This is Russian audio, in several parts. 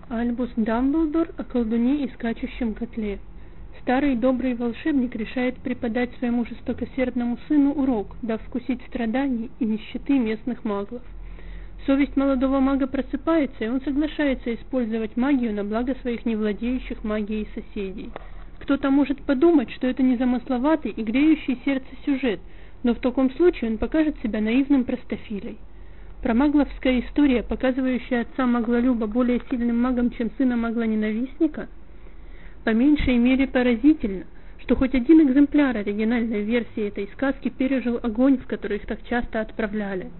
Альбус Дамблдор о колдуне и скачущем котле. Старый добрый волшебник решает преподать своему жестокосердному сыну урок, дав вкусить страданий и нищеты местных маглов. Совесть молодого мага просыпается, и он соглашается использовать магию на благо своих невладеющих магией соседей. Кто-то может подумать, что это незамысловатый и греющий сердце сюжет, но в таком случае он покажет себя наивным простофилей. Промагловская история, показывающая отца маглолюба более сильным магом, чем сына магла-ненавистника, по меньшей мере поразительно, что хоть один экземпляр оригинальной версии этой сказки пережил огонь, в который их так часто отправляли.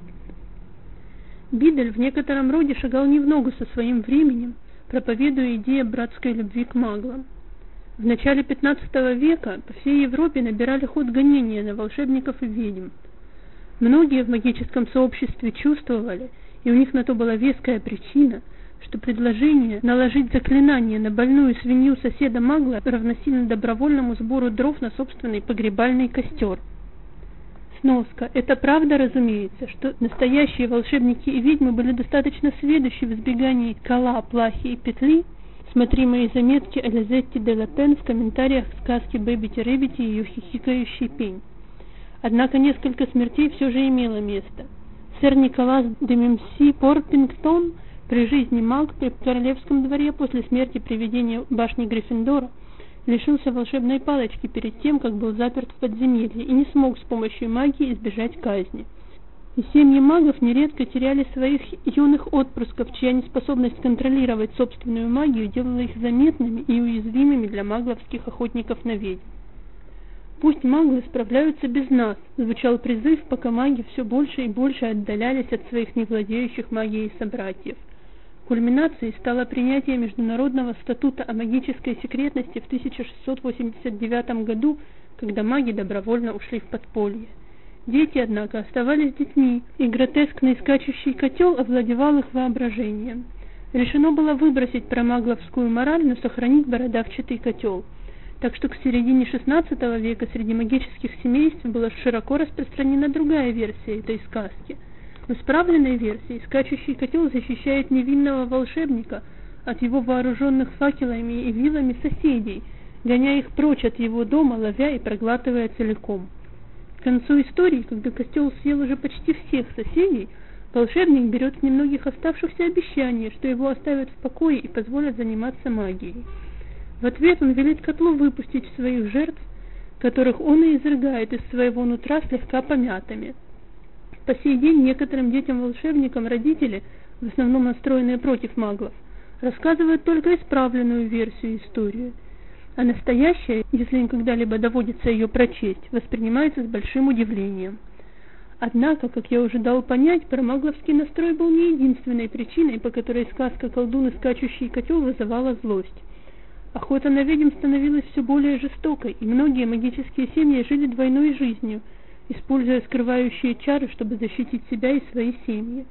Бидель в некотором роде шагал не в ногу со своим временем, проповедуя идею братской любви к маглам. В начале XV века по всей Европе набирали ход гонения на волшебников и ведьм. Многие в магическом сообществе чувствовали, и у них на то была веская причина, что предложение наложить заклинание на больную свинью соседа магла равносильно добровольному сбору дров на собственный погребальный костер. Сноска. Это правда, разумеется, что настоящие волшебники и ведьмы были достаточно сведущи в избегании кола, плахи и петли. Смотри мои заметки о Лизетте де Лапен в комментариях к сказке «Бэббити-рэббити» и ее хихикающий пень. Однако несколько смертей все же имело место. Сэр Николас де Мемси Порпингтон, при жизни маг при королевском дворе, после смерти привидения башни Гриффиндора, лишился волшебной палочки перед тем, как был заперт в подземелье, и не смог с помощью магии избежать казни. И семьи магов нередко теряли своих юных отпрысков, чья неспособность контролировать собственную магию делала их заметными и уязвимыми для магловских охотников на ведьм. «Пусть маглы справляются без нас», звучал призыв, пока маги все больше и больше отдалялись от своих невладеющих магией собратьев. Кульминацией стало принятие Международного статута о магической секретности в 1689 году, когда маги добровольно ушли в подполье. Дети, однако, оставались детьми, и гротескный скачущий котел овладевал их воображением. Решено было выбросить промагловскую мораль, но сохранить бородавчатый котел. Так что к середине XVI века среди магических семейств была широко распространена другая версия этой сказки. В исправленной версии скачущий котел защищает невинного волшебника от его вооруженных факелами и вилами соседей, гоняя их прочь от его дома, ловя и проглатывая целиком. К концу истории, когда котел съел уже почти всех соседей, волшебник берет с немногих оставшихся обещание, что его оставят в покое и позволят заниматься магией. В ответ он велит котлу выпустить своих жертв, которых он и изрыгает из своего нутра слегка помятыми. По сей день некоторым детям-волшебникам родители, в основном настроенные против маглов, рассказывают только исправленную версию истории, а настоящая, если им когда-либо доводится ее прочесть, воспринимается с большим удивлением. Однако, как я уже дал понять, промагловский настрой был не единственной причиной, по которой сказка «Колдун и скачущий котел» вызывала злость. Охота на ведьм становилась все более жестокой, и многие магические семьи жили двойной жизнью, используя скрывающие чары, чтобы защитить себя и свои семьи.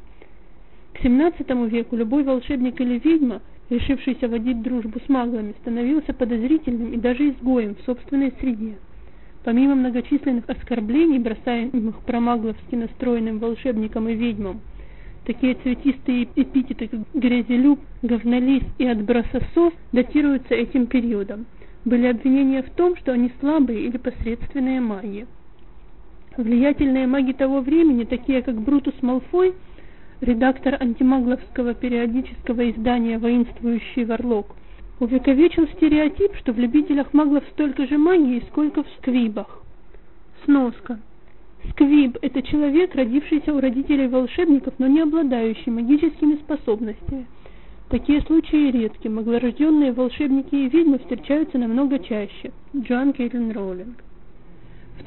К XVII веку любой волшебник или ведьма, решившийся водить дружбу с маглами, становился подозрительным и даже изгоем в собственной среде. Помимо многочисленных оскорблений, бросаемых промагловски настроенным волшебникам и ведьмам, такие цветистые эпитеты, как грязелюб, говнолиз и отбрососос, датируются этим периодом. Были обвинения в том, что они слабые или посредственные маги. Влиятельные маги того времени, такие как Брутус Малфой, редактор антимагловского периодического издания «Воинствующий Варлок», увековечил стереотип, что в любителях маглов столько же магии, сколько в сквибах. Сноска. Сквиб – это человек, родившийся у родителей волшебников, но не обладающий магическими способностями. Такие случаи редки, маглорожденные волшебники и ведьмы встречаются намного чаще. Джоан Кейтлин Роулинг. В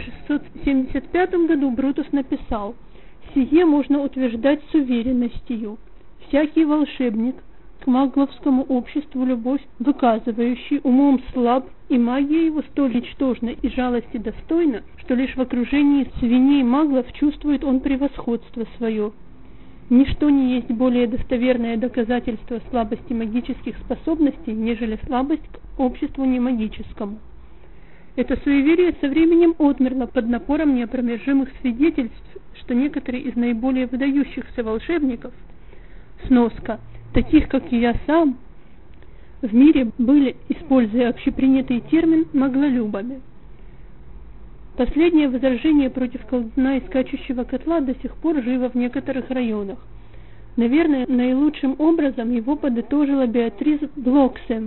1675 году Брутус написал: «Сие можно утверждать с уверенностью. Всякий волшебник, к магловскому обществу любовь выказывающий, умом слаб, и магия его столь ничтожна и жалости достойна, что лишь в окружении свиней маглов чувствует он превосходство свое. Ничто не есть более достоверное доказательство слабости магических способностей, нежели слабость к обществу немагическому». Это суеверие со временем отмерло под напором неопровержимых свидетельств, что некоторые из наиболее выдающихся волшебников, сноска, таких как и я сам, в мире были, используя общепринятый термин, маглолюбами. Последнее возражение против колдуна и скачущего котла до сих пор живо в некоторых районах. Наверное, наилучшим образом его подытожила Беатрис Блоксем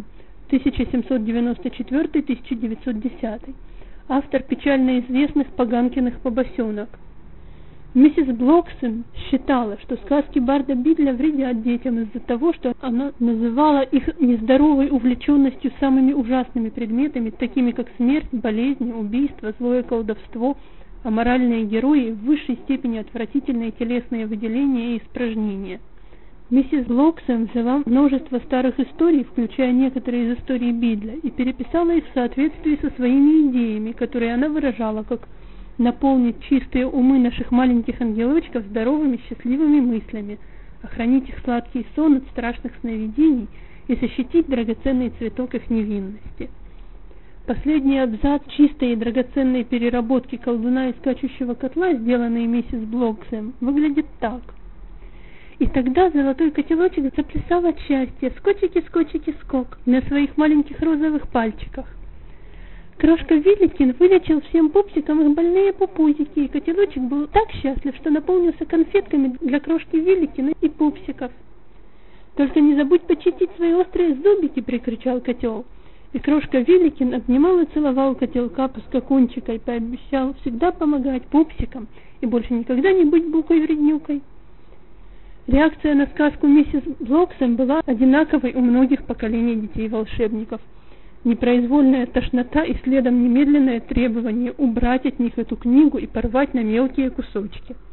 1794-1910, автор печально известных Поганкиных побосенок. Миссис Блоксем считала, что сказки Барда Бидля вредят детям из-за того, что она называла их нездоровой увлеченностью самыми ужасными предметами, такими как смерть, болезни, убийство, злое колдовство, а моральные герои в высшей степени отвратительные телесные выделения и испражнения. Миссис Блоксем взяла множество старых историй, включая некоторые из историй Бидля, и переписала их в соответствии со своими идеями, которые она выражала как наполнить чистые умы наших маленьких ангелочков здоровыми счастливыми мыслями, охранить их сладкий сон от страшных сновидений и защитить драгоценный цветок их невинности. Последний абзац чистой и драгоценной переработки колдуна и скачущего котла, сделанный миссис Блоксем, выглядит так. И тогда золотой котелочек заплясал от счастья, скочики, скок, на своих маленьких розовых пальчиках. Крошка Вилликин вылечил всем пупсикам их больные пупузики, и котелочек был так счастлив, что наполнился конфетками для крошки Вилликина и пупсиков. «Только не забудь почистить свои острые зубики!» — прикричал котел. И крошка Вилликин обнимал и целовал котелка по скакунчика и пообещал всегда помогать пупсикам и больше никогда не быть букой-вреднюкой. Реакция на сказку миссис Блоксем была одинаковой у многих поколений детей-волшебников. Непроизвольная тошнота и следом немедленное требование убрать от них эту книгу и порвать на мелкие кусочки.